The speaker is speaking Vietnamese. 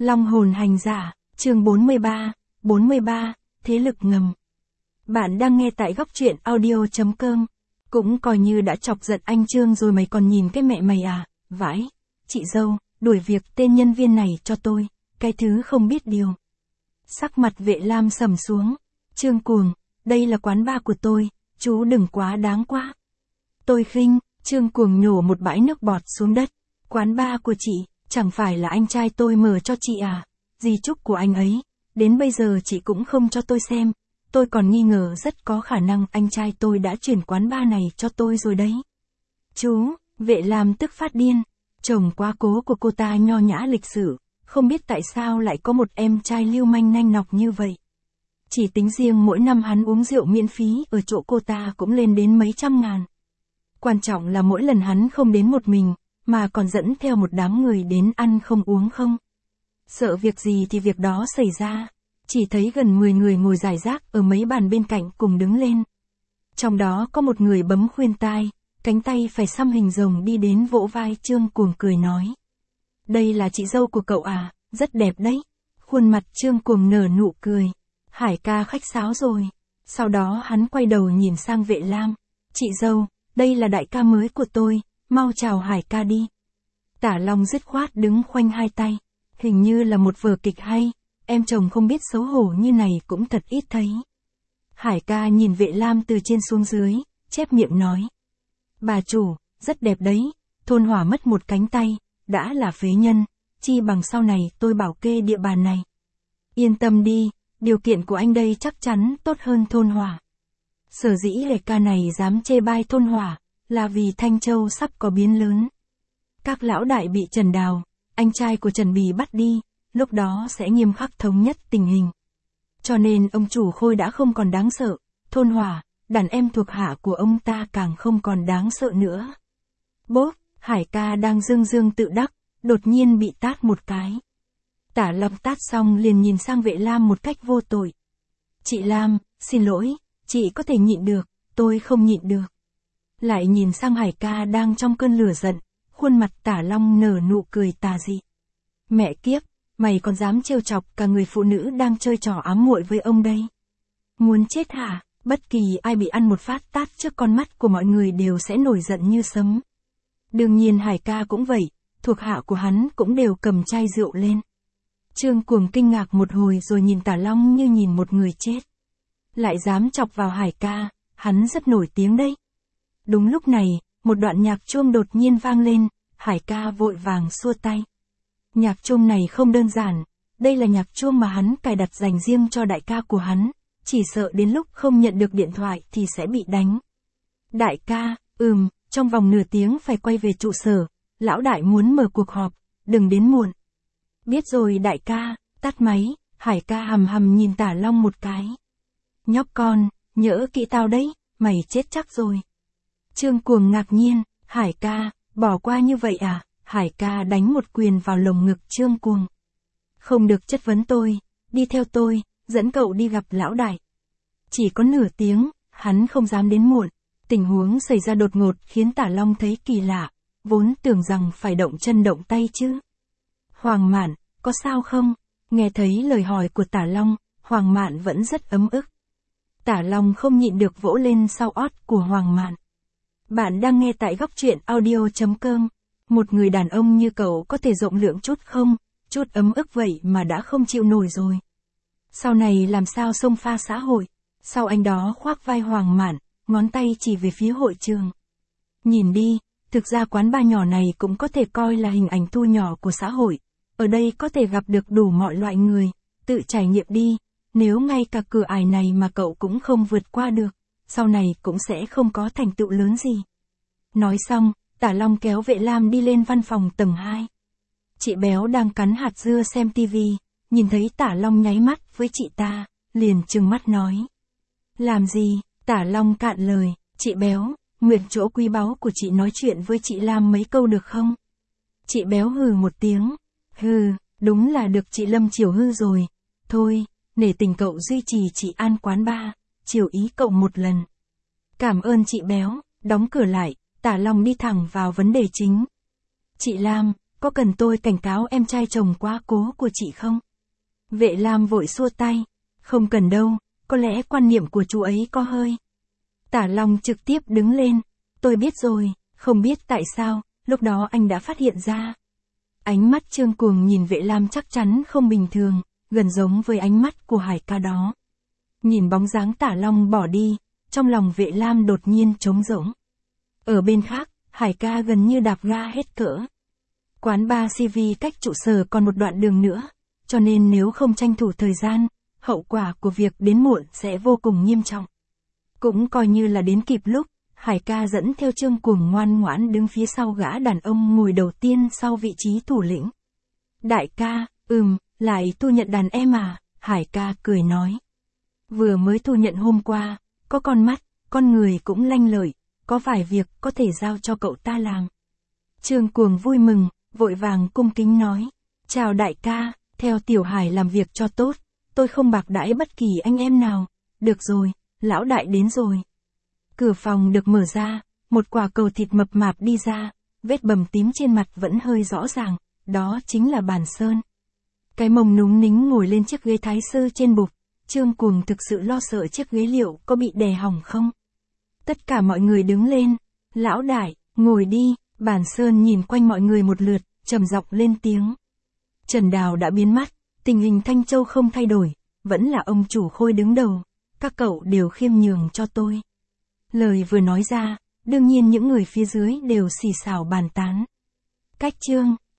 Long hồn hành giả, chương 43, thế lực ngầm. Bạn đang nghe tại góc truyện audio.com. Cũng coi như đã chọc giận anh Trương rồi mày còn nhìn cái mẹ mày à, vãi. Chị dâu, đuổi việc tên nhân viên này cho tôi, cái thứ không biết điều. Sắc mặt Vệ Lam sầm xuống. Trương Cuồng, đây là quán bar của tôi, chú đừng quá đáng quá. Tôi khinh. Trương Cuồng nhổ một bãi nước bọt xuống đất. Quán bar của chị, chẳng phải là anh trai tôi mở cho chị à? Di chúc của anh ấy, đến bây giờ chị cũng không cho tôi xem. Tôi còn nghi ngờ rất có khả năng anh trai tôi đã chuyển quán bar này cho tôi rồi đấy. Chú, Vệ Lam tức phát điên. Chồng quá cố của cô ta nho nhã lịch sự, không biết tại sao lại có một em trai lưu manh nanh nọc như vậy. Chỉ tính riêng mỗi năm hắn uống rượu miễn phí ở chỗ cô ta cũng lên đến mấy trăm ngàn. Quan trọng là mỗi lần hắn không đến một mình, mà còn dẫn theo một đám người đến ăn không uống không. Sợ việc gì thì việc đó xảy ra. Chỉ thấy gần 10 người ngồi rải rác ở mấy bàn bên cạnh cùng đứng lên. Trong đó có một người bấm khuyên tai, cánh tay phải xăm hình rồng đi đến vỗ vai Trương Cuồng cười nói. Đây là chị dâu của cậu à, rất đẹp đấy. Khuôn mặt Trương Cuồng nở nụ cười. Hải ca khách sáo rồi. Sau đó hắn quay đầu nhìn sang Vệ Lam. Chị dâu, đây là đại ca mới của tôi, mau chào Hải ca đi. Tả Long dứt khoát đứng khoanh hai tay. Hình như là một vở kịch hay, em chồng không biết xấu hổ như này cũng thật ít thấy. Hải ca nhìn Vệ Lam từ trên xuống dưới, chép miệng nói. Bà chủ, rất đẹp đấy, thôn hỏa mất một cánh tay, đã là phế nhân, chi bằng sau này tôi bảo kê địa bàn này. Yên tâm đi, điều kiện của anh đây chắc chắn tốt hơn thôn hỏa. Sở dĩ Hải ca này dám chê bai thôn hỏa, là vì Thanh Châu sắp có biến lớn. Các lão đại bị Trần Đào, anh trai của Trần Bì bắt đi, lúc đó sẽ nghiêm khắc thống nhất tình hình. Cho nên ông chủ Khôi đã không còn đáng sợ, thôn hỏa, đàn em thuộc hạ của ông ta càng không còn đáng sợ nữa. Bốp, Hải ca đang dương dương tự đắc, đột nhiên bị tát một cái. Tả Long tát xong liền nhìn sang Vệ Lam một cách vô tội. Chị Lam, xin lỗi, chị có thể nhịn được, tôi không nhịn được. Lại nhìn sang Hải ca đang trong cơn lửa giận, khuôn mặt Tả Long nở nụ cười tà dị. Mẹ kiếp, mày còn dám trêu chọc cả người phụ nữ đang chơi trò ám muội với ông đây. Muốn chết hả? Bất kỳ ai bị ăn một phát tát trước con mắt của mọi người đều sẽ nổi giận như sấm. Đương nhiên Hải ca cũng vậy, thuộc hạ của hắn cũng đều cầm chai rượu lên. Trương Cuồng kinh ngạc một hồi rồi nhìn Tả Long như nhìn một người chết. Lại dám chọc vào Hải ca, hắn rất nổi tiếng đấy. Đúng lúc này, một đoạn nhạc chuông đột nhiên vang lên, Hải ca vội vàng xua tay. Nhạc chuông này không đơn giản, đây là nhạc chuông mà hắn cài đặt dành riêng cho đại ca của hắn, chỉ sợ đến lúc không nhận được điện thoại thì sẽ bị đánh. Đại ca, trong vòng nửa tiếng phải quay về trụ sở, lão đại muốn mở cuộc họp, đừng đến muộn. Biết rồi đại ca, tắt máy, Hải ca hầm hầm nhìn Tả Long một cái. Nhóc con, nhỡ kỹ tao đấy, mày chết chắc rồi. Trương Cuồng ngạc nhiên, Hải ca, bỏ qua như vậy à? Hải ca đánh một quyền vào lồng ngực Trương Cuồng. Không được chất vấn tôi, đi theo tôi, dẫn cậu đi gặp lão đại. Chỉ có nửa tiếng, hắn không dám đến muộn. Tình huống xảy ra đột ngột khiến Tả Long thấy kỳ lạ, vốn tưởng rằng phải động chân động tay chứ. Hoàng Mạn, có sao không? Nghe thấy lời hỏi của Tả Long, Hoàng Mạn vẫn rất ấm ức. Tả Long không nhịn được vỗ lên sau ót của Hoàng Mạn. Bạn đang nghe tại góc truyện audio.com. Một người đàn ông như cậu có thể rộng lượng chút không? Chút ấm ức vậy mà đã không chịu nổi rồi. Sau này làm sao xông pha xã hội? Sau anh đó khoác vai Hoàng Mạn, ngón tay chỉ về phía hội trường. Nhìn đi, thực ra quán bar nhỏ này cũng có thể coi là hình ảnh thu nhỏ của xã hội. Ở đây có thể gặp được đủ mọi loại người, tự trải nghiệm đi. Nếu ngay cả cửa ải này mà cậu cũng không vượt qua được, sau này cũng sẽ không có thành tựu lớn gì. Nói xong, Tả Long kéo Vệ Lam đi lên văn phòng tầng 2. Chị béo đang cắn hạt dưa xem tivi, nhìn thấy Tả Long nháy mắt với chị ta, liền trừng mắt nói. Làm gì? Tả Long cạn lời, chị béo, nguyện chỗ quý báu của chị nói chuyện với chị Lam mấy câu được không? Chị béo hừ một tiếng. Hừ, đúng là được chị Lâm chiều hư rồi. Thôi, nể tình cậu duy trì chị An quán bar, chiều ý cậu một lần. Cảm ơn chị béo, đóng cửa lại, Tả Long đi thẳng vào vấn đề chính. Chị Lam, có cần tôi cảnh cáo em trai chồng quá cố của chị không? Vệ Lam vội xua tay. Không cần đâu, có lẽ quan niệm của chú ấy có hơi. Tả Long trực tiếp đứng lên. Tôi biết rồi, không biết tại sao, lúc đó anh đã phát hiện ra. Ánh mắt Trương Cuồng nhìn Vệ Lam chắc chắn không bình thường, gần giống với ánh mắt của Hải ca đó. Nhìn bóng dáng Tả Long bỏ đi, trong lòng Vệ Lam đột nhiên trống rỗng. Ở bên khác, Hải ca gần như đạp ga hết cỡ. Quán bar CV cách trụ sở còn một đoạn đường nữa, cho nên nếu không tranh thủ thời gian, hậu quả của việc đến muộn sẽ vô cùng nghiêm trọng. Cũng coi như là đến kịp lúc, Hải ca dẫn theo Trương Cuồng ngoan ngoãn đứng phía sau gã đàn ông ngồi đầu tiên sau vị trí thủ lĩnh. Đại ca, lại thu nhận đàn em à? Hải ca cười nói. Vừa mới thu nhận hôm qua, có con mắt, con người cũng lanh lợi, có vài việc có thể giao cho cậu ta làm. Trương Cuồng vui mừng, vội vàng cung kính nói. Chào đại ca, theo Tiểu Hải làm việc cho tốt, tôi không bạc đãi bất kỳ anh em nào. Được rồi, lão đại đến rồi. Cửa phòng được mở ra, một quả cầu thịt mập mạp đi ra, vết bầm tím trên mặt vẫn hơi rõ ràng, đó chính là Bản Sơn. Cái mông núng nính ngồi lên chiếc ghế thái sư trên bục, Trương Cuồng thực sự lo sợ chiếc ghế liệu có bị đè hỏng không. Tất cả mọi người đứng lên. Lão đại, ngồi đi. Bản Sơn nhìn quanh mọi người một lượt, trầm giọng lên tiếng. Trần Đào đã biến mất, tình hình Thanh Châu không thay đổi, vẫn là ông chủ Khôi đứng đầu, các cậu đều khiêm nhường cho tôi. Lời vừa nói ra, đương nhiên những người phía dưới đều xì xào bàn tán. Cách chương